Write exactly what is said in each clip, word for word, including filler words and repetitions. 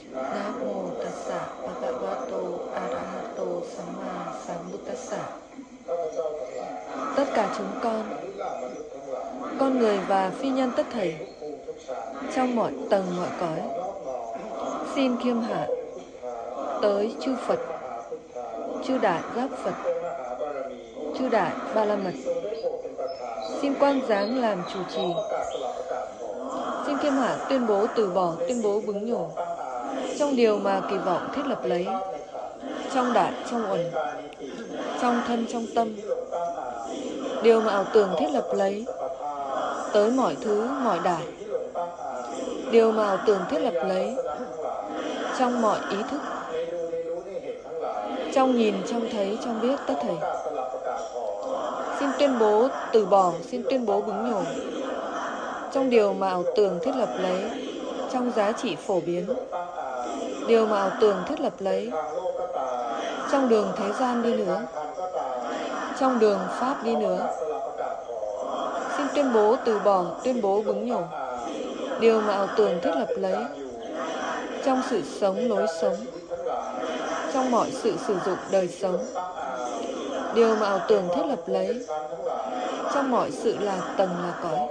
Namo tassa bhagavato arahato samma sambuddhassa. Tất cả chúng con, con người và phi nhân tất thảy, trong mọi tầng mọi cõi, xin khiêm hạ tới chư Phật, chư Đại Giác Phật, chư Đại Ba La Mật, xin quang giáng làm chủ trì. Xin khiêm hạ tuyên bố từ bỏ, tuyên bố bướng nhổ trong điều mà kỳ vọng thiết lập lấy, trong đại, trong uẩn, trong thân, trong tâm, điều mà ảo tưởng thiết lập lấy, tới mọi thứ, mọi đại, điều mà ảo tưởng thiết lập lấy, trong mọi ý thức, trong nhìn, trong thấy, trong biết tất thảy. Xin tuyên bố từ bỏ, xin tuyên bố bướng nhổ trong điều mà ảo tưởng thiết lập lấy, trong giá trị phổ biến, điều mà ảo tưởng thiết lập lấy, trong đường thế gian đi nữa, trong đường Pháp đi nữa. Xin tuyên bố từ bỏ, tuyên bố bướng nhổ điều mà ảo tưởng thiết lập lấy, trong sự sống, lối sống, trong mọi sự sử dụng đời sống, điều mà ảo tưởng thiết lập lấy, trong mọi sự là tầng là cõi.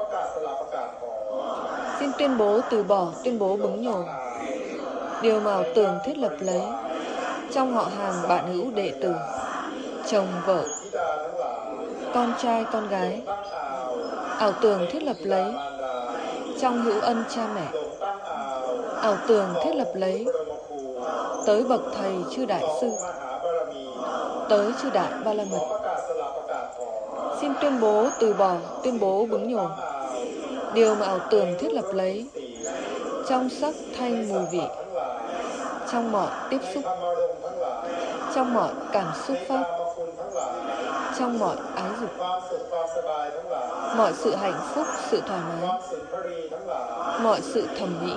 Xin tuyên bố từ bỏ, tuyên bố bướng nhổ điều mà ảo tưởng thiết lập lấy, trong họ hàng bạn hữu đệ tử, chồng vợ, con trai con gái, ảo tưởng thiết lập lấy, trong hữu ân cha mẹ, ảo tưởng thiết lập lấy, tới bậc thầy chư đại sư, tới chư Đại Ba La Mật. Xin tuyên bố từ bỏ, tuyên bố bướng nhổ điều mà ảo tưởng thiết lập lấy, trong sắc thanh mùi vị, trong mọi tiếp xúc, trong mọi cảm xúc pháp, trong mọi ái dục, mọi sự hạnh phúc, sự thoải mái, mọi sự thẩm mỹ,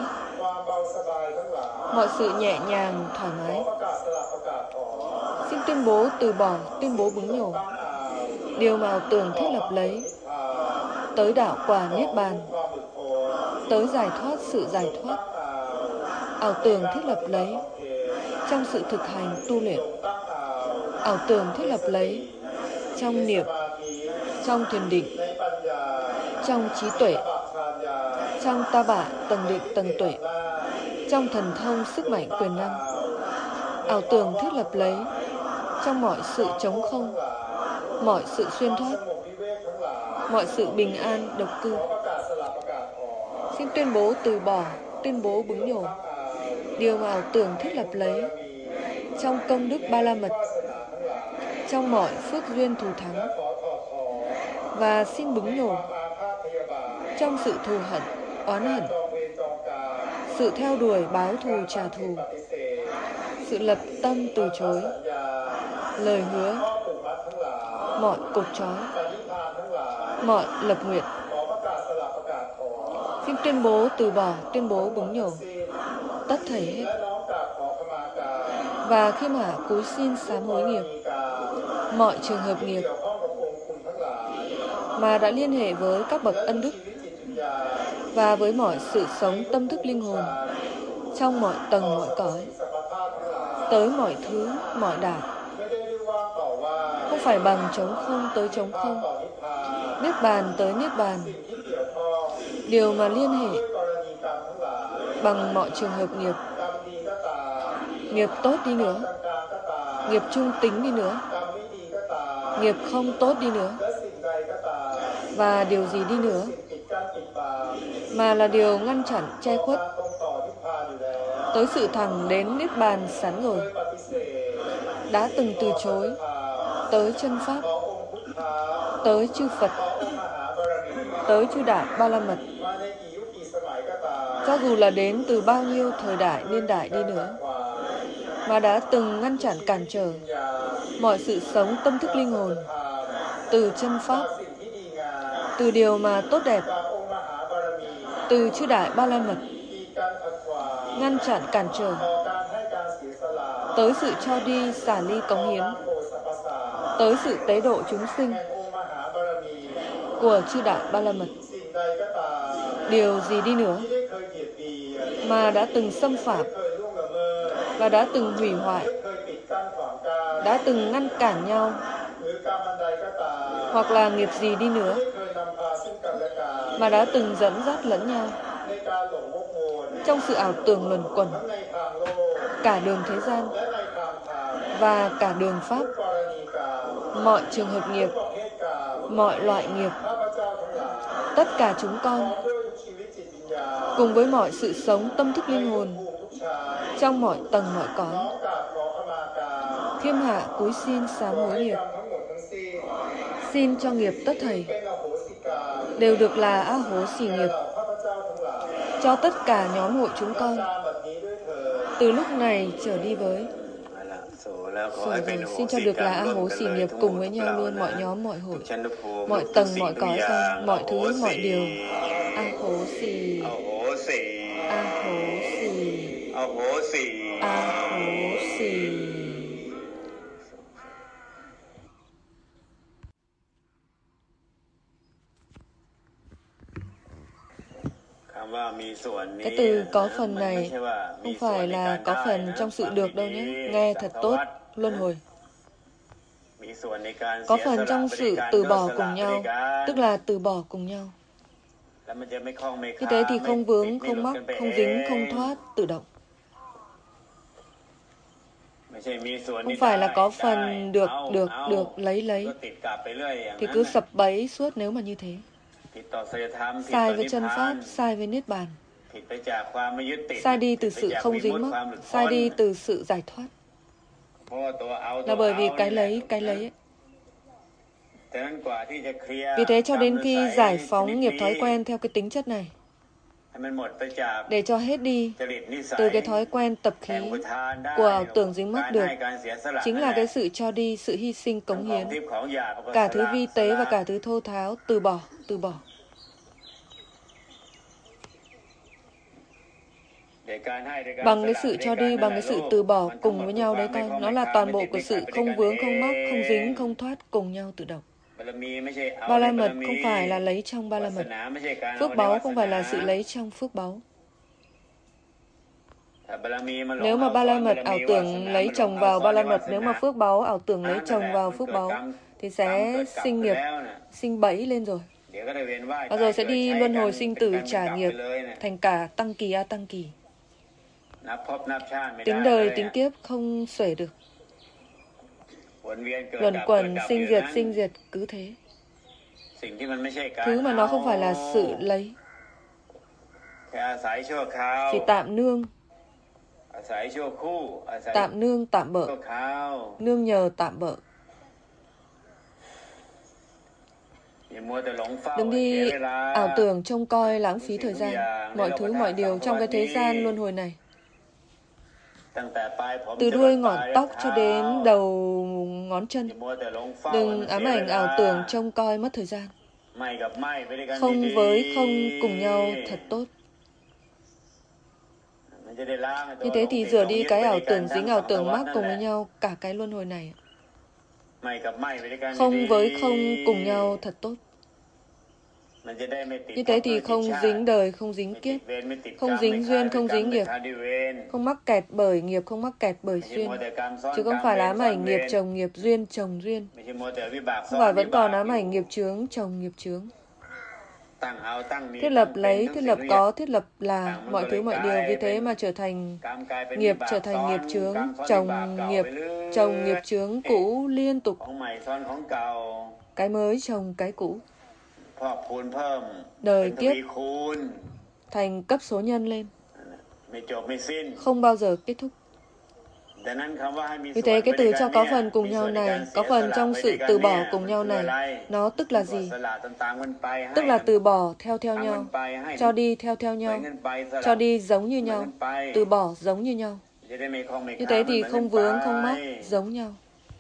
mọi sự nhẹ nhàng, thoải mái. Xin tuyên bố từ bỏ, tuyên bố bướng nhổ điều mà ảo tưởng thiết lập lấy, tới đạo quả Niết Bàn, tới giải thoát, sự giải thoát, ảo tưởng thiết lập lấy, trong sự thực hành tu luyện, ảo tưởng thiết lập lấy, trong niệm, trong thiền định, trong trí tuệ, trong ta bả, tầng định, tầng tuệ, trong thần thông, sức mạnh, quyền năng, ảo tưởng thiết lập lấy, trong mọi sự trống không, mọi sự xuyên thoát, mọi sự bình an, độc cư. Xin tuyên bố từ bỏ, tuyên bố bướng nhổ điều mà ảo tưởng thiết lập lấy, trong công đức Ba La Mật, trong mọi phước duyên thù thắng, và xin bướng nhổ trong sự thù hận, oán hận, sự theo đuổi báo thù trả thù, sự lập tâm từ chối, lời hứa, mọi cột trói, mọi lập nguyện. Xin tuyên bố từ bỏ, tuyên bố bướng nhổ tất thảy hết, và khiêm hạ cúi xin sám hối nghiệp, mọi trường hợp nghiệp mà đã liên hệ với các bậc ân đức, và với mọi sự sống tâm thức linh hồn, trong mọi tầng mọi cõi, tới mọi thứ, mọi đại, không phải bằng trống không tới trống không, Niết Bàn tới Niết Bàn, điều mà liên hệ bằng mọi trường hợp nghiệp, nghiệp tốt đi nữa, nghiệp trung tính đi nữa, nghiệp không tốt đi nữa, và điều gì đi nữa, mà là điều ngăn chặn, che khuất, tới sự thẳng đến Niết Bàn sẵn rồi, đã từng từ chối, tới chân Pháp, tới chư Phật, tới chư Đại Ba La Mật, cho dù là đến từ bao nhiêu thời đại, niên đại đi nữa, mà đã từng ngăn chặn, cản trở mọi sự sống tâm thức linh hồn, từ chân Pháp, từ điều mà tốt đẹp, từ chư Đại Ba La Mật, ngăn chặn, cản trở, tới sự cho đi, xả ly, cống hiến, tới sự tế độ chúng sinh của chư Đại Ba La Mật. Điều gì đi nữa mà đã từng xâm phạm, và đã từng hủy hoại, đã từng ngăn cản nhau, hoặc là nghiệp gì đi nữa, mà đã từng dẫn dắt lẫn nhau trong sự ảo tưởng luẩn quẩn, cả đường thế gian và cả đường Pháp, mọi trường hợp nghiệp, mọi loại nghiệp, tất cả chúng con, cùng với mọi sự sống tâm thức linh hồn, trong mọi tầng mọi cõi, Thiên hạ cúi xin sám hối nghiệp, xin cho nghiệp tất thảy đều được là A Hố Xỉ nghiệp cho tất cả nhóm hội chúng con từ lúc này trở đi với. Rồi rồi, xin cho được là A Hố Xỉ nghiệp cùng với nhau luôn, mọi nhóm, mọi hội, mọi tầng, mọi cõi gian, mọi thứ, mọi điều. A Hố Xỉ, A Hố Xỉ, A Hố Xỉ. Cái từ có phần này không phải là có phần trong sự được đâu nhé. Nghe thật tốt, luân hồi. Có phần trong sự từ bỏ cùng nhau, tức là từ bỏ cùng nhau. Như thế thì không vướng, không mắc, không dính, không thoát, tự động. Không phải là có phần được, được, được, lấy, lấy. Thì cứ sập bẫy suốt nếu mà như thế. Sai với chân Pháp, sai với Niết Bàn. Sai đi từ sự không dính mắc, sai đi từ sự giải thoát. Là bởi vì cái lấy, cái lấy ấy. Vì thế cho đến khi giải phóng nghiệp thói quen theo cái tính chất này, để cho hết đi từ cái thói quen tập khí của ảo tưởng dính mắc được, chính là cái sự cho đi, sự hy sinh cống hiến, cả thứ vi tế và cả thứ thô tháo, từ bỏ, từ bỏ. Bằng cái sự cho đi, bằng cái sự từ bỏ cùng với nhau đấy con, nó là toàn bộ của sự không vướng, không mắc, không dính, không thoát cùng nhau tự động. Ba la mật không phải là lấy trong ba la mật. Phước báu không phải là sự lấy trong phước báu. Nếu mà ba la mật ảo tưởng lấy chồng vào ba la mật, nếu mà phước báu ảo tưởng lấy chồng vào phước báu, thì sẽ sinh nghiệp, sinh bẫy lên rồi. Và rồi sẽ đi luân hồi sinh tử trả nghiệp thành cả tăng kỳ a tăng kỳ. Tính đời, tính kiếp không xuể được. Luẩn quẩn, sinh diệt, sinh diệt, cứ thế. Thứ mà nó không phải là sự lấy, chỉ tạm nương, tạm nương, tạm bợ, nương nhờ tạm bợ. Đừng đi ảo tưởng trông coi lãng phí thời gian, mọi thứ, mọi điều trong cái thế gian luân hồi này. Từ đuôi ngọn tóc cho đến đầu ngón chân. Đừng ám ảnh ảo tưởng trông coi mất thời gian. Không với không cùng nhau thật tốt. Như thế thì rửa đi cái ảo tưởng dính, ảo tưởng mắc cùng với nhau cả cái luân hồi này. Không với không cùng nhau thật tốt. Như thế thì không dính đời, không dính kiếp, không dính duyên, không dính nghiệp, không mắc kẹt bởi nghiệp, không mắc kẹt bởi duyên, chứ không phải ám ảnh nghiệp chồng nghiệp, duyên chồng duyên, không phải vẫn còn ám ảnh nghiệp chướng chồng nghiệp chướng. Thiết lập lấy, thiết lập có, thiết lập là mọi thứ, mọi điều. Vì thế mà trở thành nghiệp, trở thành nghiệp chướng, chồng nghiệp, chồng nghiệp chướng cũ liên tục. Cái mới chồng cái cũ. Đời kiếp thành cấp số nhân lên, không bao giờ kết thúc. Vì thế cái từ cho có phần cùng nhau này, có phần trong sự từ bỏ cùng nhau này, nó tức là gì? Tức là từ bỏ theo theo nhau, cho đi theo theo nhau, cho đi giống như nhau, từ bỏ giống như nhau. Như thế thì không vướng, không mắc, giống nhau.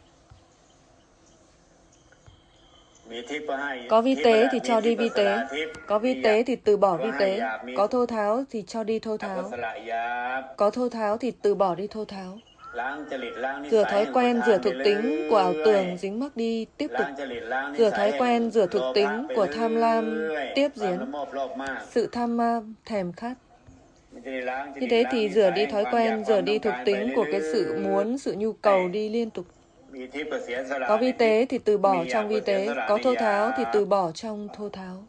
Có vi tế thì cho đi vi tế, có vi tế thì từ bỏ vi tế, có thô tháo thì cho đi thô tháo, có thô tháo thì từ bỏ đi thô tháo. Rửa thói quen, rửa thuộc tính của ảo tưởng dính mắc đi tiếp tục. Rửa thói quen, rửa thuộc tính của tham lam tiếp diễn. Sự tham lam, thèm khát. Như thế thì rửa đi thói quen, rửa đi thuộc tính của cái sự muốn, sự nhu cầu đi liên tục. Có vi tế thì từ bỏ trong vi tế, có thô tháo thì từ bỏ trong thô tháo.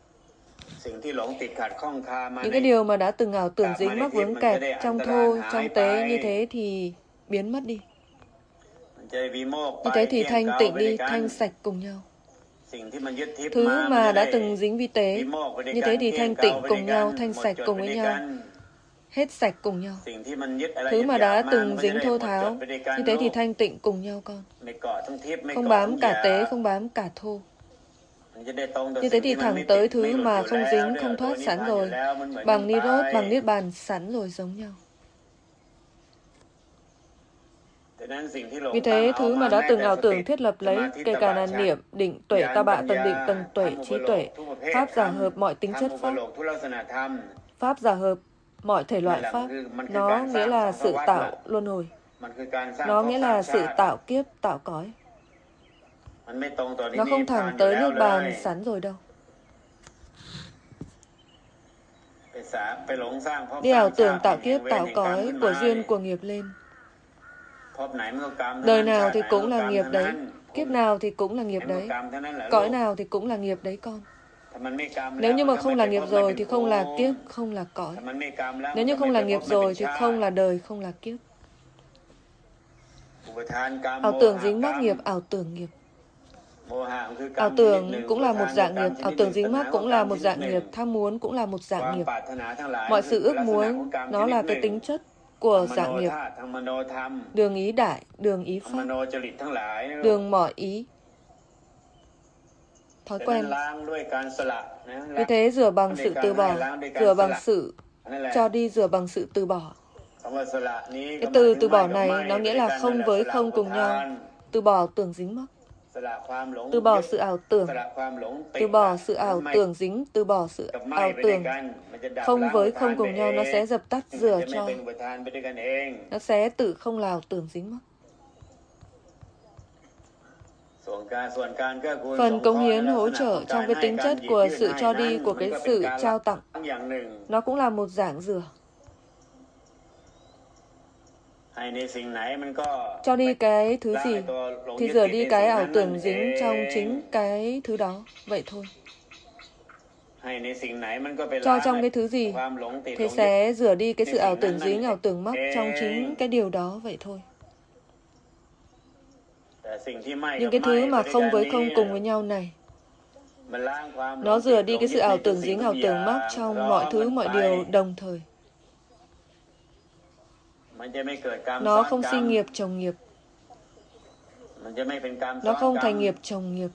Những cái điều mà đã từng ảo tưởng dính mắc vướng kẹt trong thô, trong tế như thế thì biến mất đi. Như thế thì thanh tịnh đi, thanh sạch cùng nhau. Thứ mà đã từng dính vi tế, như thế thì thanh tịnh cùng nhau, thanh sạch cùng với nhau, hết sạch cùng nhau. Thứ mà đã từng dính thô tháo, như thế thì thanh tịnh cùng nhau con. Không bám cả tế, không bám cả thô. Như thế thì thẳng tới thứ mà không dính, không thoát sẵn rồi. Bằng Nirod, bằng Niết Bàn sẵn rồi giống nhau. Vì thế, thứ mà đã từng ảo tưởng thiết lập lấy, kể cả là niệm, định, tuệ, ta bạ, tầng định, tầng tuệ, trí tuệ, pháp giả hợp mọi tính chất pháp, pháp giả hợp mọi thể loại pháp, nó nghĩa là sự tạo luân hồi, nó nghĩa là sự tạo kiếp, tạo cõi. Nó không thẳng tới Niết Bàn sẵn rồi đâu. Đi ảo tưởng tạo kiếp, tạo cõi của duyên của nghiệp lên. Đời nào thì cũng là nghiệp đấy, kiếp nào thì cũng là nghiệp đấy, cõi nào thì cũng là nghiệp đấy con. Nếu như mà không là nghiệp rồi thì không là kiếp, không là cõi. Nếu như không là nghiệp rồi thì không là đời, không là kiếp. Ảo tưởng dính mắc nghiệp, ảo tưởng nghiệp. Ảo tưởng cũng là một dạng nghiệp, ảo tưởng dính mắc cũng là một dạng nghiệp, tham muốn cũng là một dạng nghiệp. Mọi sự ước muốn, nó là cái tính chất của dạng nghiệp. Đường ý đại, đường ý pháp, đường mọi ý, thói quen. Vì thế rửa bằng sự từ bỏ, rửa bằng sự cho đi, rửa bằng sự từ bỏ. Cái từ từ bỏ này nó nghĩa là không với không cùng nhau. Từ bỏ tưởng dính mắc, từ bỏ sự ảo tưởng, từ bỏ sự ảo tưởng dính, từ bỏ sự ảo tưởng. Không với không cùng nhau, nó sẽ dập tắt rửa cho. Nó sẽ tự không là ảo tưởng dính mắc. Phần cống hiến hỗ trợ trong cái tính chất của sự cho đi, của cái sự trao tặng, nó cũng là một dạng rửa. Cho đi cái thứ gì thì rửa đi cái ảo tưởng dính trong chính cái thứ đó, vậy thôi. Cho trong cái thứ gì thì sẽ rửa đi cái sự ảo tưởng dính, ảo tưởng mắc trong chính cái điều đó, vậy thôi. Những cái thứ mà không với không cùng với nhau này, nó rửa đi cái sự ảo tưởng dính, ảo tưởng mắc trong mọi thứ, mọi điều đồng thời. Nó không sinh nghiệp chồng nghiệp. Nó không thành nghiệp chồng nghiệp.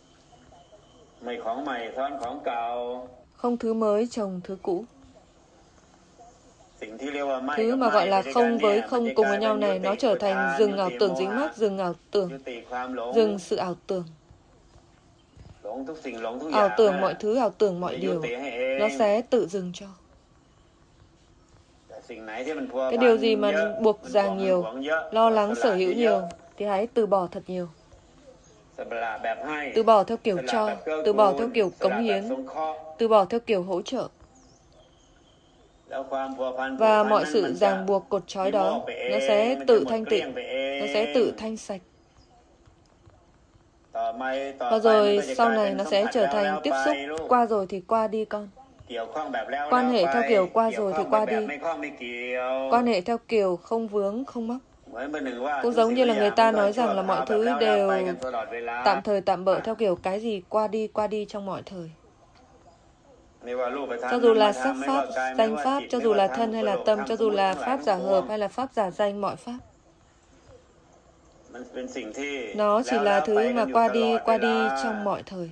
Không thứ mới chồng thứ cũ. Thứ mà gọi là không với không cùng với nhau này, nó trở thành dừng ảo tưởng dính mắc, dừng ảo tưởng, dừng sự ảo tưởng. Ảo tưởng mọi thứ, ảo tưởng mọi điều, nó sẽ tự dừng cho. Cái điều gì mà buộc ràng nhiều, lo lắng sở hữu nhiều, thì hãy từ bỏ thật nhiều. Từ bỏ theo kiểu cho, từ bỏ theo kiểu cống hiến, từ bỏ theo kiểu hỗ trợ. Và mọi sự ràng buộc cột trói đó, nó sẽ tự thanh tịnh, nó sẽ tự thanh sạch. Và rồi sau này nó sẽ trở thành tiếp xúc, qua rồi thì qua đi con. Quan hệ theo kiểu qua rồi thì qua đi. Quan hệ theo kiểu không vướng, không mắc. Cũng giống như là người ta nói rằng là mọi thứ đều tạm thời tạm bợ theo kiểu cái gì qua đi, qua đi trong mọi thời. Cho dù là sắc pháp, danh pháp, cho dù là thân hay là tâm, cho dù là pháp giả hợp hay là pháp giả danh, mọi pháp. Nó chỉ là thứ mà qua đi, qua đi trong mọi thời.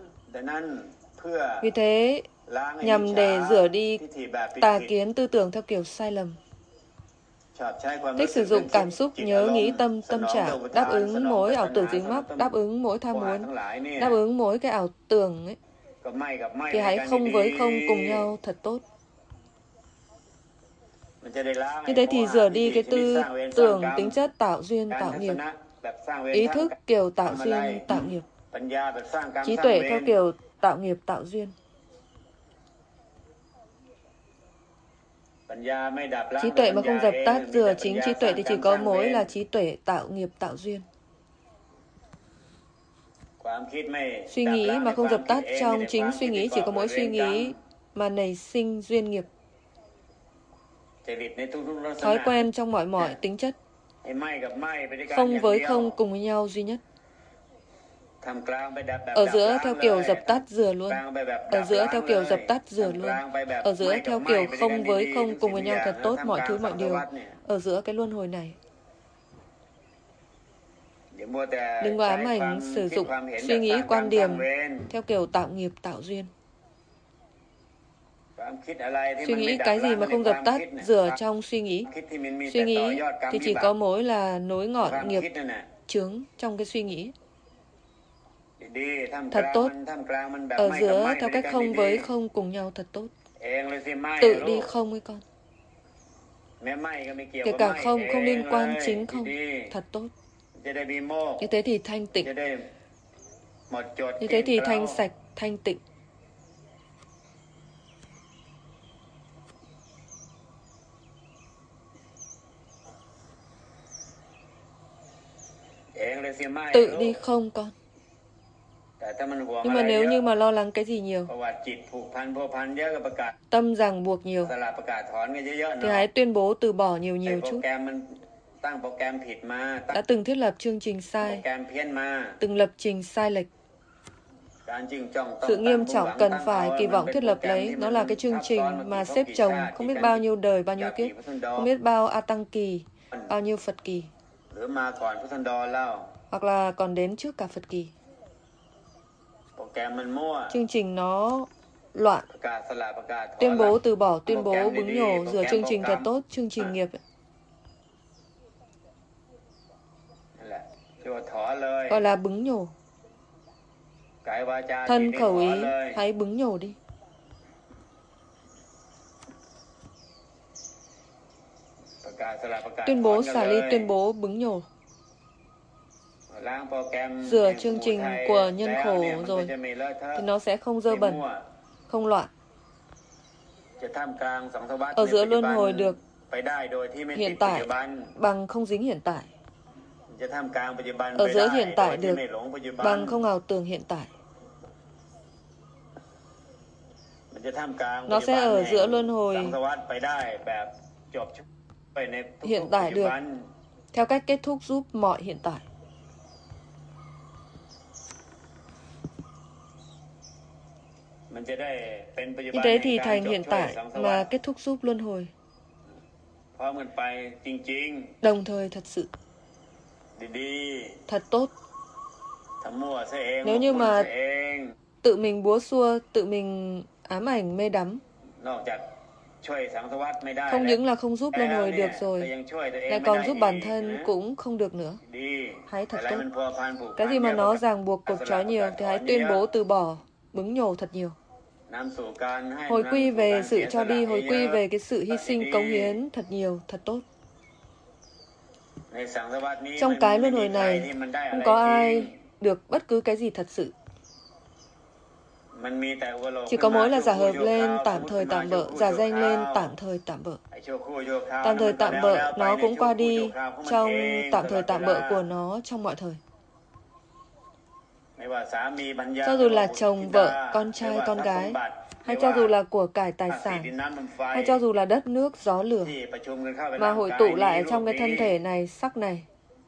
Vì thế, nhằm để rửa đi tà kiến tư tưởng theo kiểu sai lầm. Thích sử dụng cảm xúc, nhớ nghĩ tâm, tâm trạng, đáp ứng mỗi ảo tưởng dính mắc, đáp ứng mỗi tham muốn, đáp ứng mỗi cái ảo tưởng ấy. Thì hãy không với không cùng nhau thật tốt. Như thế thì rửa đi cái tư tưởng tính chất tạo duyên, tạo nghiệp. Ý thức kiểu tạo duyên, tạo nghiệp. Trí tuệ theo kiểu tạo nghiệp, tạo duyên. Trí tuệ mà không dập tắt rửa chính trí tuệ thì chỉ có mỗi là trí tuệ tạo nghiệp tạo duyên. Suy nghĩ mà không dập tắt trong chính suy nghĩ chỉ có mỗi suy nghĩ mà nảy sinh duyên nghiệp. Thói quen trong mọi mọi tính chất. Không với không cùng với nhau duy nhất. Ở giữa theo kiểu dập tắt rửa luôn. Ở giữa theo kiểu dập tắt rửa luôn. Ở giữa theo kiểu không với không cùng với nhau thật tốt mọi thứ mọi điều. Ở giữa cái luân hồi này. Đừng có ám ảnh sử dụng suy nghĩ quan điểm theo kiểu tạo nghiệp tạo duyên. Suy nghĩ cái gì mà không dập tắt rửa trong suy nghĩ. Suy nghĩ thì chỉ có mỗi là nối ngọn nghiệp chướng trong cái suy nghĩ. Thật tốt. Ở giữa theo cách không với không cùng nhau thật tốt. Tự đi không với con. Kể cả không, không liên quan chính không. Thật tốt. Như thế thì thanh tịnh. Như thế thì thanh sạch, thanh tịnh. Tự đi không con. Nhưng mà nếu như mà lo lắng cái gì nhiều, tâm ràng buộc nhiều, thì hãy tuyên bố từ bỏ nhiều nhiều chút. Đã từng thiết lập chương trình sai, từng lập trình sai lệch. Sự nghiêm trọng cần phải kỳ vọng thiết lập lấy, nó là cái chương trình mà xếp chồng không biết bao nhiêu đời, bao nhiêu kiếp, không biết bao A Tăng kỳ, bao nhiêu Phật kỳ, hoặc là còn đến trước cả Phật kỳ. Chương trình nó loạn. Tuyên bố từ bỏ, tuyên bố bứng nhổ, rửa chương trình thật tốt, chương trình nghiệp. Gọi là bứng nhổ. Thân khẩu ý, hãy bứng nhổ đi. Tuyên bố xả ly, tuyên bố bứng nhổ. Rửa chương trình của nhân khổ rồi thì nó sẽ không dơ bẩn, không loạn. Ở giữa luân hồi được hiện tại bằng không dính hiện tại. Ở giữa hiện tại được bằng không ảo tưởng hiện tại. Nó sẽ ở giữa luân hồi hiện tại được theo cách kết thúc giúp mọi hiện tại. Như thế thì thành hiện tại mà kết thúc giúp luân hồi. Đồng thời thật sự. Thật tốt. Nếu như mà tự mình búa xua, tự mình ám ảnh mê đắm, không những là không giúp luân hồi được rồi, lại còn giúp bản thân cũng không được nữa. Hãy thật tốt. Cái gì mà nó ràng buộc cột trói nhiều thì hãy tuyên bố từ bỏ, bứng nhổ thật nhiều. Hồi quy về sự cho đi, hồi quy về cái sự hy sinh cống hiến thật nhiều, thật tốt. Trong cái luân hồi này, không có ai được bất cứ cái gì thật sự. Chỉ có mỗi là giả hợp lên tạm thời tạm bợ, giả danh lên tạm thời tạm bợ. Tạm thời tạm bợ, nó cũng qua đi trong tạm thời tạm bợ của nó trong mọi thời. Cho dù là chồng, vợ, con trai, con gái, hay cho dù là của cải tài sản, hay cho dù là đất nước, gió lửa, mà hội tụ lại trong cái thân thể này, sắc này.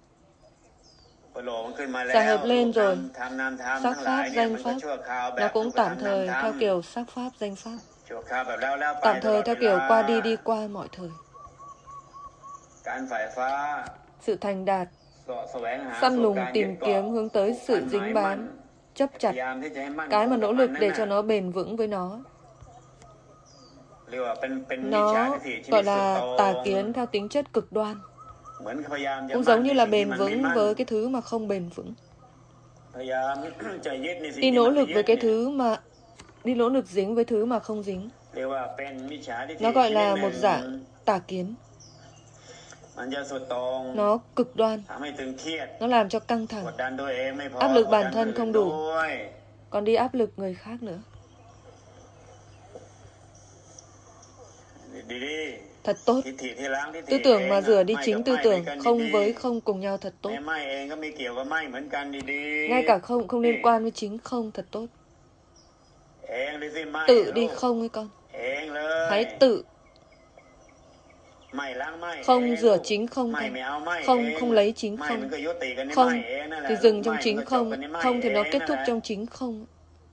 Giả hợp lên rồi, sắc pháp, danh pháp, nó cũng tạm thời theo kiểu sắc pháp, danh pháp. Tạm thời theo kiểu qua đi đi qua mọi thời. Sự thành đạt, săn lùng tìm kiếm hướng tới sự dính bám, chấp chặt, cái mà nỗ lực để cho nó bền vững với nó. Nó gọi là tà kiến theo tính chất cực đoan. Cũng giống như là bền vững với cái thứ mà không bền vững. Đi nỗ lực với cái thứ mà đi nỗ lực dính với thứ mà không dính. Nó gọi là một dạng tà kiến. Nó cực đoan. Nó làm cho căng thẳng. Áp lực bản thân không đủ, còn đi áp lực người khác nữa. thật tốt. Tư tưởng mà rửa đi chính tư tưởng, không với không cùng nhau thật tốt. Ngay cả không không liên quan với chính không thật tốt. Tự đi không ấy con. Hãy tự. Không rửa chính không con. Không không lấy chính không. Không thì dừng trong chính không. Không thì nó kết thúc trong chính không.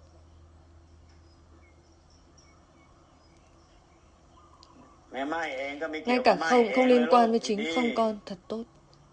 Ngay cả không không liên quan với chính không con thật tốt.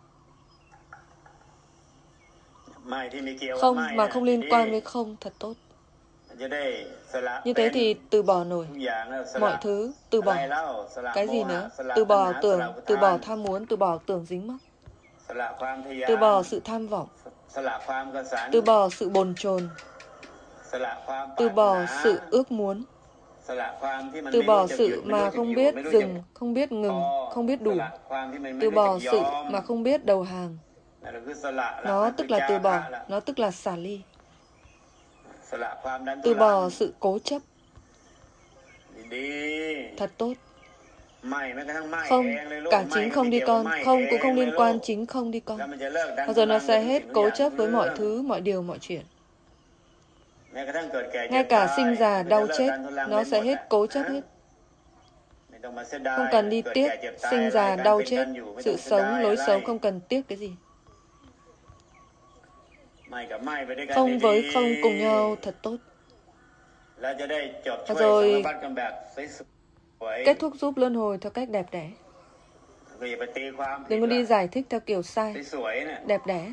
Không mà không liên quan với không thật tốt. Như thế thì từ bỏ nổi mọi thứ, từ bỏ. Cái gì nữa? Từ bỏ ảo tưởng, từ bỏ tham muốn, từ bỏ ảo tưởng dính mắc. Từ bỏ sự tham vọng. Từ bỏ sự bồn chồn. Từ bỏ sự ước muốn. Từ bỏ sự mà không biết dừng, không biết ngừng, không biết đủ. Từ bỏ sự mà không biết đầu hàng. Nó tức là từ bỏ, nó tức là xả ly. Từ bỏ sự cố chấp. Thật tốt. Không, cả chính không đi con. Không cũng không liên quan chính không đi con. Bao giờ nó sẽ hết cố chấp với mọi thứ, mọi điều, mọi chuyện. Ngay cả sinh già, đau chết, nó sẽ hết cố chấp hết. Không cần đi tiếc sinh già, đau chết. Sự sống, lối sống không cần tiếc cái gì. Không với không cùng nhau thật tốt. Và rồi kết thúc giúp luân hồi theo cách đẹp đẽ. Đừng có đi giải thích theo kiểu sai. Đẹp đẽ.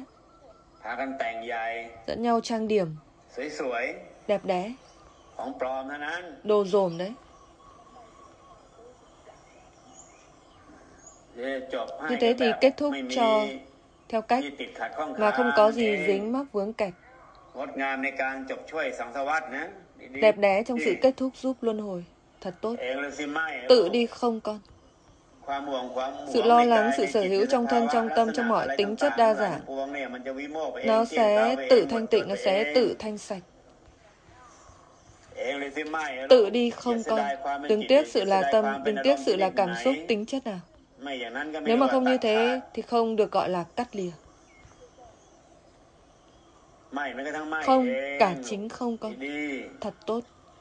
Dẫn nhau trang điểm. Đẹp đẽ. Đồ dồn đấy. Như thế thì kết thúc cho theo cách mà không có gì dính mắc vướng kẹt. Đẹp đẽ trong sự kết thúc giúp luân hồi. Thật tốt. Tự đi không con. Sự lo lắng, sự sở hữu trong thân, trong tâm, trong mọi tính chất đa dạng, nó sẽ tự thanh tịnh, nó sẽ tự thanh sạch. Tự đi không con. Đừng tiếc sự là tâm, đừng tiếc sự là cảm xúc, tính chất nào. Nếu mà không như thế thì không được gọi là cắt lìa. Không, cả chính không con. Thật tốt.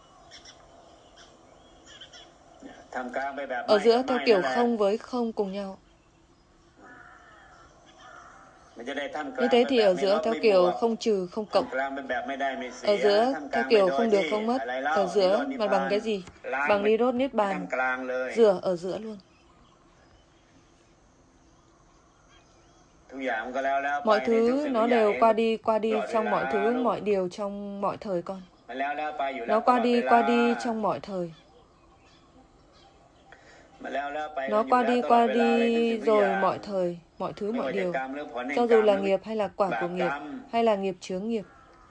Ở giữa theo kiểu không với không cùng nhau. Như thế thì ở giữa theo kiểu không trừ, không cộng. Ở giữa theo kiểu không được, không mất. Ở giữa mà bằng cái gì? Bằng Nirodha Niết Bàn. Rửa ở giữa luôn. Mọi thứ nó đều qua đi, qua đi trong mọi thứ, mọi điều trong mọi thời con. Nó qua đi, qua đi trong mọi thời. Nó qua đi, qua đi rồi mọi thời, mọi thứ, mọi điều. Cho dù là nghiệp hay là quả của nghiệp, hay là nghiệp chướng nghiệp.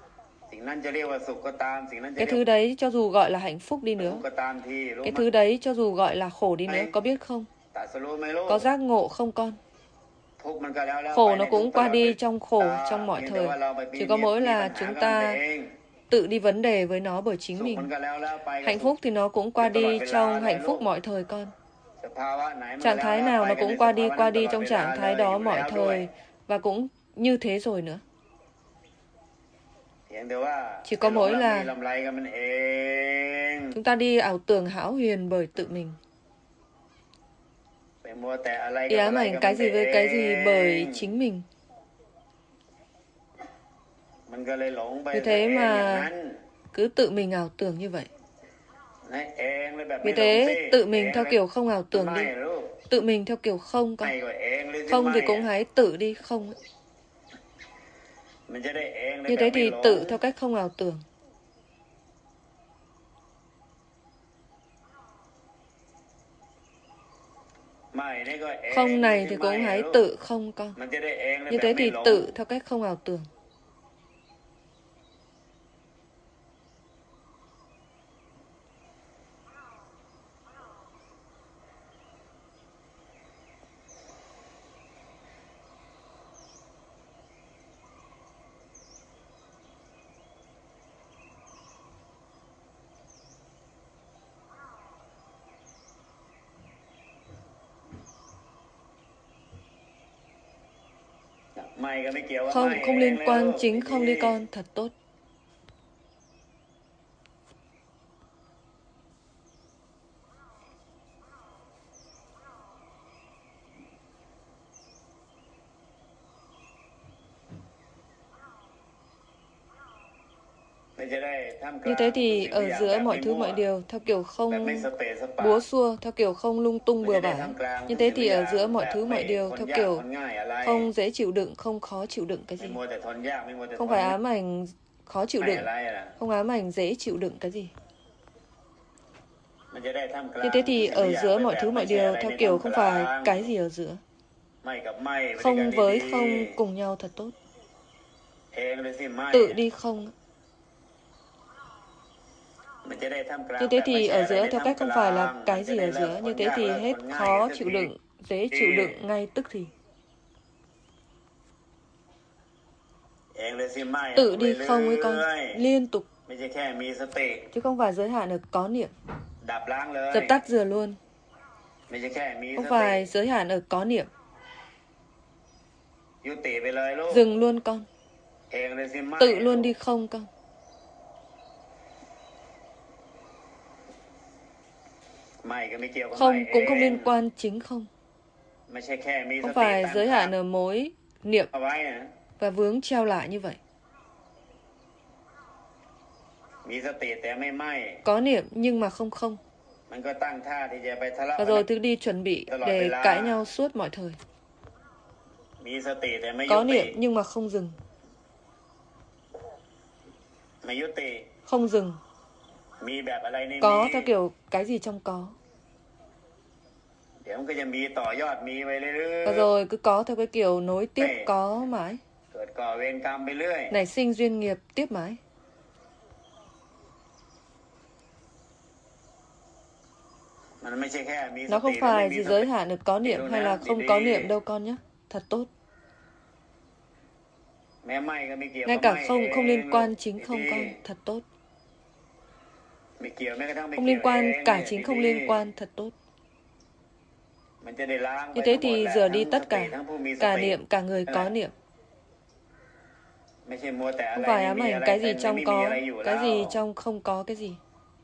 Cái thứ đấy cho dù gọi là hạnh phúc đi nữa, cái thứ đấy cho dù gọi là khổ đi nữa, có biết không? Có giác ngộ không con? Khổ nó cũng qua đi trong khổ, trong mọi thời. Chỉ có mỗi là chúng ta tự đi vấn đề với nó bởi chính mình. Hạnh phúc thì nó cũng qua đi trong hạnh phúc mọi thời con. Trạng thái nào nó cũng qua đi, qua đi trong trạng thái đó mọi thời. Và cũng như thế rồi nữa. Chỉ có mỗi là chúng ta đi ảo tưởng hão huyền bởi tự mình. Đi ám ảnh cái gì với cái gì bởi chính mình. Vì thế mà cứ tự mình ảo tưởng như vậy. Vì thế tự mình theo kiểu không ảo tưởng đi. Tự mình theo kiểu không con. Không thì cũng hãy tự đi không. Như thế thì tự theo cách không ảo tưởng. Không này thì cũng hãy tự không con. Như thế thì tự theo cách không ảo tưởng. Không, không liên quan, chính không đi con, thật tốt. Như thế thì ở giữa mọi thứ mọi điều theo kiểu không búa xua, theo kiểu không lung tung bừa bãi. Như thế thì ở giữa mọi thứ mọi điều theo kiểu không dễ chịu đựng, không khó chịu đựng cái gì. Không phải ám ảnh khó chịu đựng, không ám ảnh dễ chịu đựng cái gì. Như thế thì ở giữa mọi thứ mọi điều theo kiểu không phải cái gì ở giữa. Không với không cùng nhau thật tốt. Tự đi không. Như thế thì ở giữa theo cách không phải là cái gì ở giữa. Như thế thì hết khó chịu đựng, dễ chịu đựng ngay tức thì. Tự đi không với con, liên tục. Chứ không phải giới hạn ở có niệm. Dập tắt dừa luôn. Không phải giới hạn ở có niệm. Dừng luôn con. Tự luôn đi không con. Không cũng không liên quan chính không. Không phải giới hạn ở mối niệm và vướng treo lại như vậy. Có niệm nhưng mà không không. Và rồi cứ đi chuẩn bị để cãi nhau suốt mọi thời. Có niệm nhưng mà không dừng. Không dừng. Có theo kiểu cái gì trong có. Và rồi cứ có theo cái kiểu nối tiếp có mãi. Nảy sinh duyên nghiệp tiếp mãi. Nó không phải chỉ giới hạn được có niệm hay là không có niệm đâu con nhé. Thật tốt. Ngay cả không không liên quan chính không con. Thật tốt. Không liên quan cả chính không liên quan. Thật tốt. Như thế thì rửa đi tất cả. Cả niệm, cả người có niệm. Không phải ám ảnh cái gì trong có, cái gì trong không có cái gì.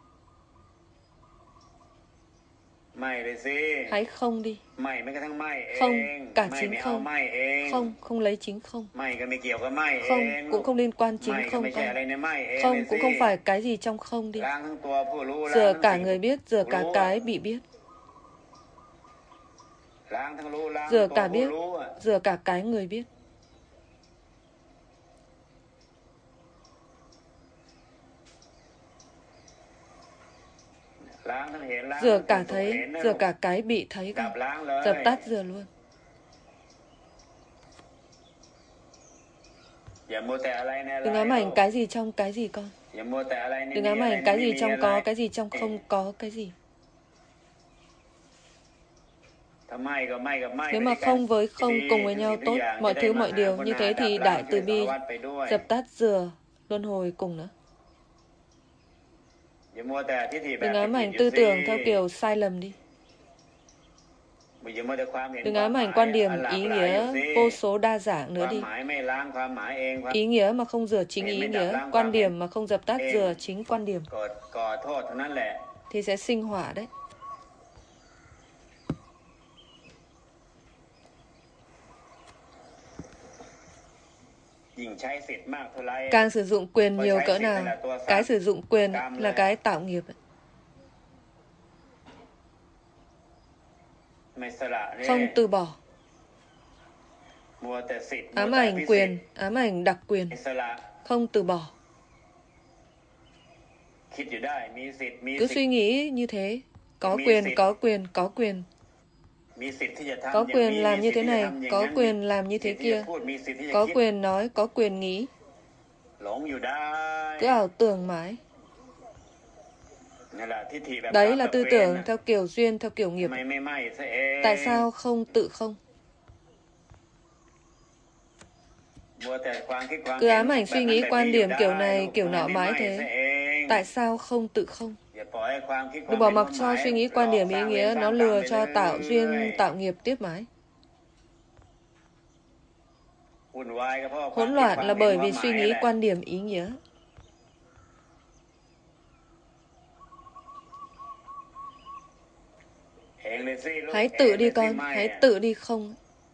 Hãy không đi. Không, cả chính không. Không, không lấy chính không. Không, cũng không liên quan chính không con. Không, cũng không phải cái gì trong không đi. Rửa cả người biết, rửa cả cái bị biết. Rửa cả biết, rửa cả cái người biết. Rửa cả thấy, rửa cả cái bị thấy con. Dập tắt rửa luôn. Đừng ám ảnh cái gì trong cái gì con. Đừng ám ảnh cái gì trong có, cái gì trong không có cái gì. Nếu mà không với không cùng với nhau tốt, mọi thứ mọi điều, như thế thì đại từ bi dập tắt rửa luân hồi cùng nữa. Đừng ám ảnh tư tưởng theo kiểu sai lầm đi. Đừng ám ảnh quan điểm, ý nghĩa vô số đa dạng nữa đi. Ý nghĩa mà không rửa chính ý nghĩa, quan điểm mà không dập tắt rửa chính quan điểm, thì sẽ sinh hỏa đấy. Càng sử dụng quyền nhiều cỡ nào, cái sử dụng quyền là cái tạo nghiệp. Không từ bỏ. Ám ảnh quyền, ám ảnh đặc quyền. Không từ bỏ. Cứ suy nghĩ như thế. Có quyền, có quyền, có quyền. Có quyền làm như thế này, có quyền làm như thế kia. Có quyền nói, có quyền nghĩ. Cứ ảo tưởng mãi. Đấy là tư tưởng theo kiểu duyên, theo kiểu nghiệp. Tại sao không tự không? Cứ ám ảnh suy nghĩ quan điểm kiểu này, kiểu nọ mãi thế. Tại sao không tự không? Đừng bỏ mặc cho suy nghĩ quan điểm ý nghĩa nó lừa cho tạo duyên, tạo nghiệp tiếp mãi. Hỗn loạn là bởi vì suy nghĩ quan điểm ý nghĩa. Hãy tự đi con, hãy tự đi không.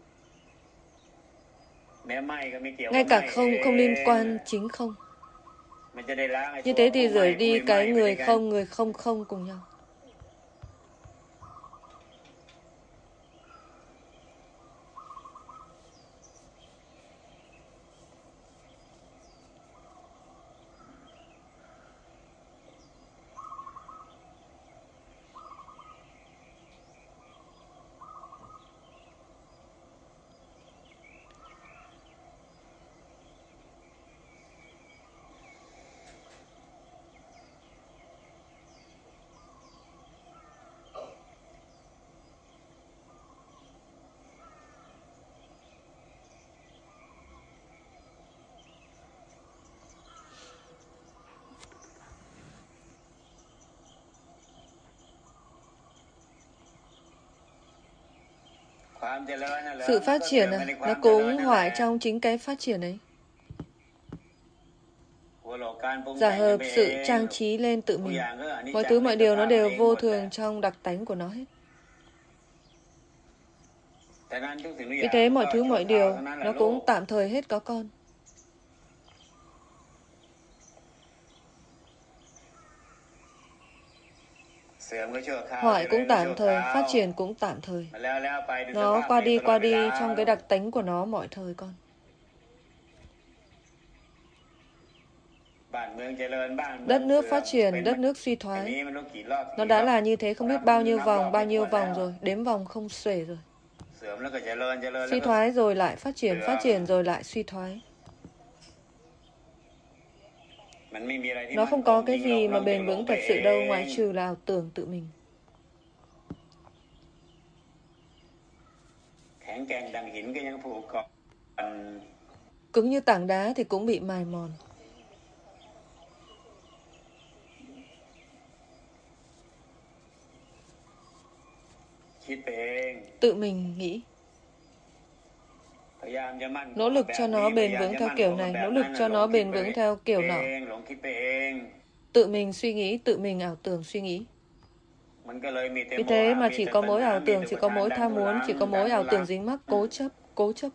Ngay cả không không liên quan chính không. Như thế thì rời đi cái người không, người không không cùng nhau. Sự phát triển à, nó cũng hoại trong chính cái phát triển ấy. Giả hợp sự trang trí lên tự mình. Mọi thứ mọi điều nó đều vô thường trong đặc tánh của nó hết. Vì thế mọi thứ mọi điều nó cũng tạm thời hết có con. Hoại cũng tạm thời, phát triển cũng tạm thời. Nó qua đi qua đi trong cái đặc tánh của nó mọi thời con. Đất nước phát triển, đất nước suy thoái. Nó đã là như thế không biết bao nhiêu vòng, bao nhiêu vòng rồi, đếm vòng không xuể rồi. Suy thoái rồi lại phát triển, phát triển rồi lại suy thoái. Nó không có cái gì mà bền vững thật sự đâu, ngoại trừ là ảo tưởng tự mình. Cứng như tảng đá thì cũng bị mài mòn. Tự mình nghĩ. Nỗ lực cho nó bền vững theo kiểu này, nỗ lực cho nó bền vững theo kiểu nọ. Tự mình suy nghĩ, tự mình ảo tưởng suy nghĩ. Vì thế mà chỉ có mỗi ảo tưởng, chỉ có mỗi tham muốn, chỉ có mỗi ảo tưởng dính mắc, cố chấp, cố chấp.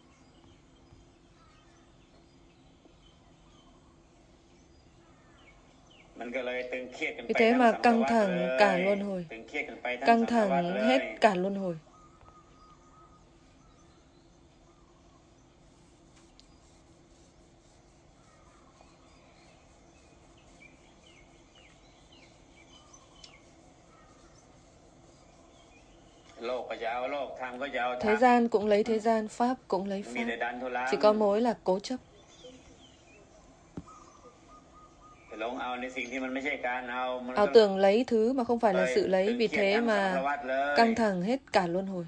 Vì thế mà căng thẳng cả luân hồi. Căng thẳng hết cả luân hồi. Thế gian cũng lấy thế gian, Pháp cũng lấy Pháp. Chỉ có mối là cố chấp. Ảo tưởng lấy thứ mà không phải là sự lấy, vì thế mà căng thẳng hết cả luân hồi.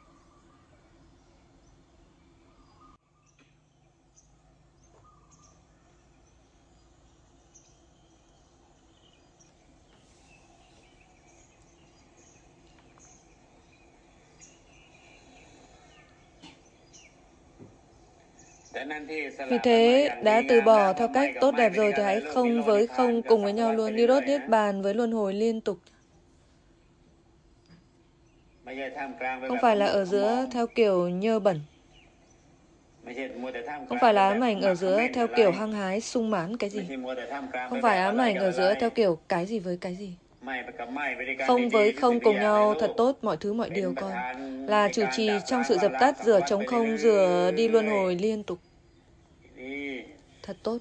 Vì thế, đã từ bỏ theo cách tốt đẹp rồi thì hãy không với không cùng với nhau luôn, Nirodha Niết Bàn với luân hồi liên tục. Không phải là ở giữa theo kiểu nhơ bẩn. Không phải là ám ảnh ở giữa theo kiểu hăng hái, sung mãn cái gì. Không phải ám ảnh ở giữa theo kiểu cái gì với cái gì. Không với không cùng nhau thật tốt mọi thứ mọi điều con. Là chủ trì trong sự dập tắt, rửa trống không, rửa đi luân hồi liên tục. Thật tốt.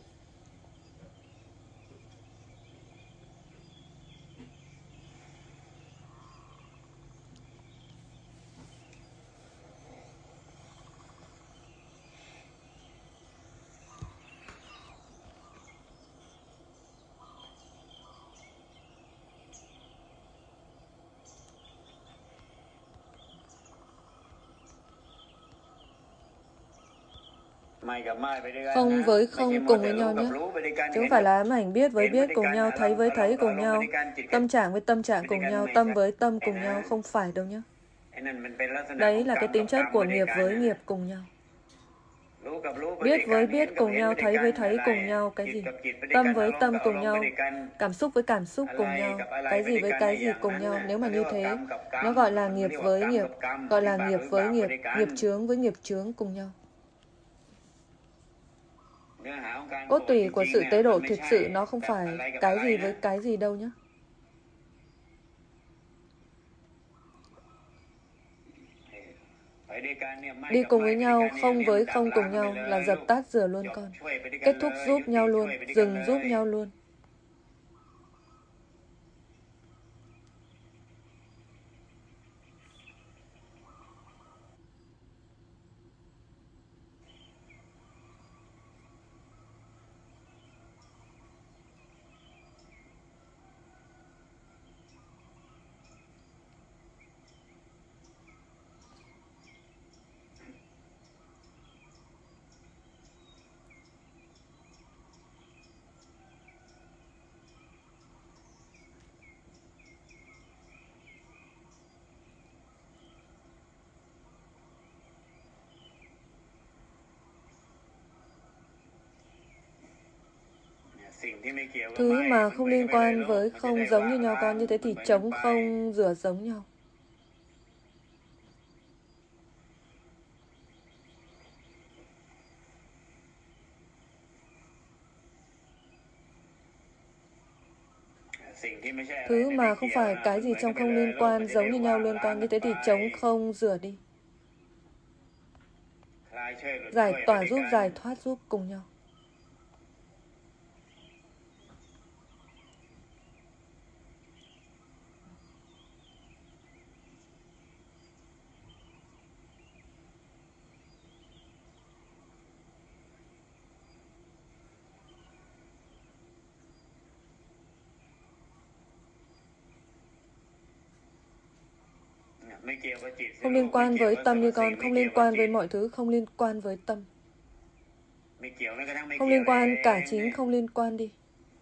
Không với không cùng với nhau nhé. Chứ không phải là ám ảnh biết với biết cùng nhau, thấy với thấy cùng nhau, tâm trạng với tâm trạng cùng nhau, tâm với tâm cùng nhau, không phải đâu nhé. Đấy là cái tính chất của nghiệp với nghiệp cùng nhau. Biết với biết cùng nhau, thấy với thấy cùng nhau. Cái gì? Tâm với tâm cùng nhau, cảm xúc với cảm xúc cùng nhau, cái gì với cái gì cùng nhau. Nếu mà như thế, nó gọi là nghiệp với nghiệp, gọi là nghiệp với nghiệp, nghiệp chướng với nghiệp chướng cùng nhau. Cốt tủy của sự tế độ thực sự nó không phải cái gì với cái gì đâu nhé. Đi cùng với nhau, không với không cùng nhau là dập tắt rửa luôn con. Kết thúc giúp nhau luôn, dừng giúp nhau luôn. Thứ mà không liên quan với không giống như nhau con, như thế thì trống không rửa giống nhau. Thứ mà không phải cái gì trong không liên quan giống như nhau luôn con, như thế thì trống không rửa đi. Giải tỏa giúp, giải thoát giúp cùng nhau. Không liên quan với tâm như con, không liên quan với mọi thứ, không liên quan với tâm. Không liên quan cả chính không liên quan đi.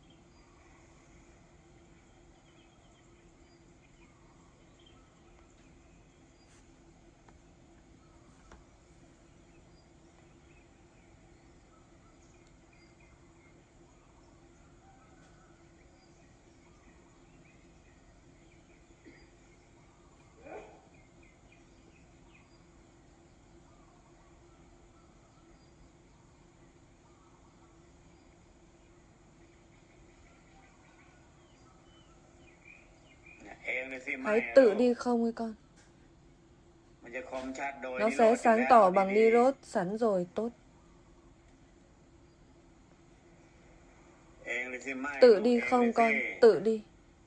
Hãy tự đi không ấy con. Nó sẽ sáng tỏ bằng Nirod sẵn rồi, tốt. Tự đi không con, tự đi.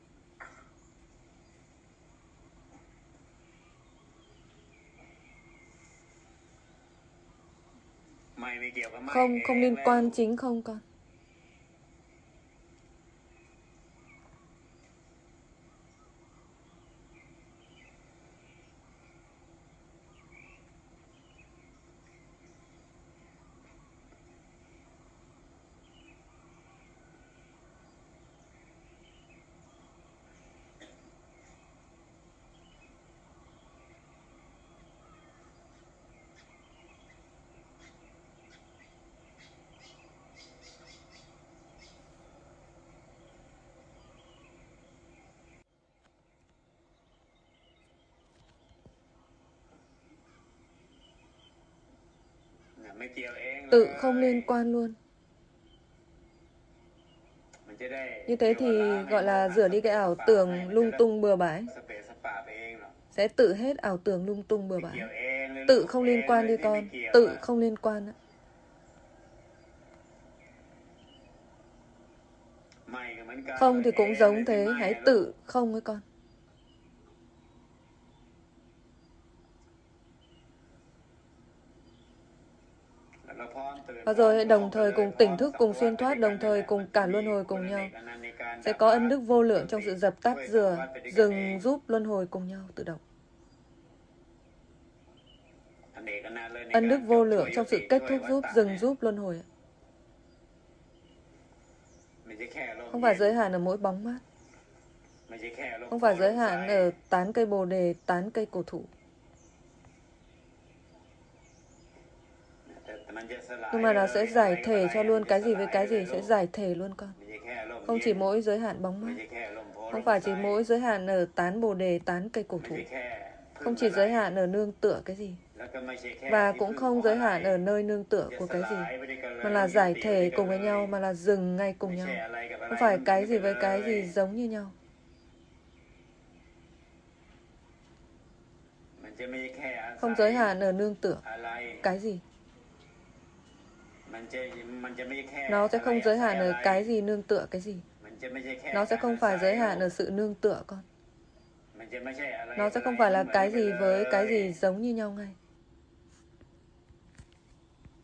Không, không liên quan chính không con. Tự không liên quan luôn. Như thế thì gọi là rửa đi cái ảo tưởng lung tung bừa bãi. Sẽ tự hết ảo tưởng lung tung bừa bãi. Tự không liên quan đi con. Tự không liên quan. Không thì cũng giống thế. Hãy tự không với con. Và rồi đồng thời cùng tỉnh thức, cùng xuyên thoát, đồng thời cùng cả luân hồi cùng nhau. Sẽ có ân đức vô lượng trong sự dập tắt, rửa, dừng giúp luân hồi cùng nhau tự động. Ân đức vô lượng trong sự kết thúc giúp, dừng giúp luân hồi. Không phải giới hạn ở mỗi bóng mát. Không phải giới hạn ở tán cây bồ đề, tán cây cổ thụ. Nhưng mà nó sẽ giải thể cho luôn cái gì với cái gì, sẽ giải thể luôn con. Không chỉ mỗi giới hạn bóng mát, không phải chỉ mỗi giới hạn ở tán bồ đề, tán cây cổ thụ, không chỉ giới hạn ở nương tựa cái gì, và cũng không giới hạn ở nơi nương tựa của cái gì, mà là giải thể cùng với nhau, mà là dừng ngay cùng nhau. Không phải cái gì với cái gì giống như nhau. Không giới hạn ở nương tựa cái gì. Nó sẽ không giới hạn ở cái gì nương tựa cái gì. Nó sẽ không phải giới hạn ở sự nương tựa con. Nó sẽ không phải là cái gì với cái gì giống như nhau ngay.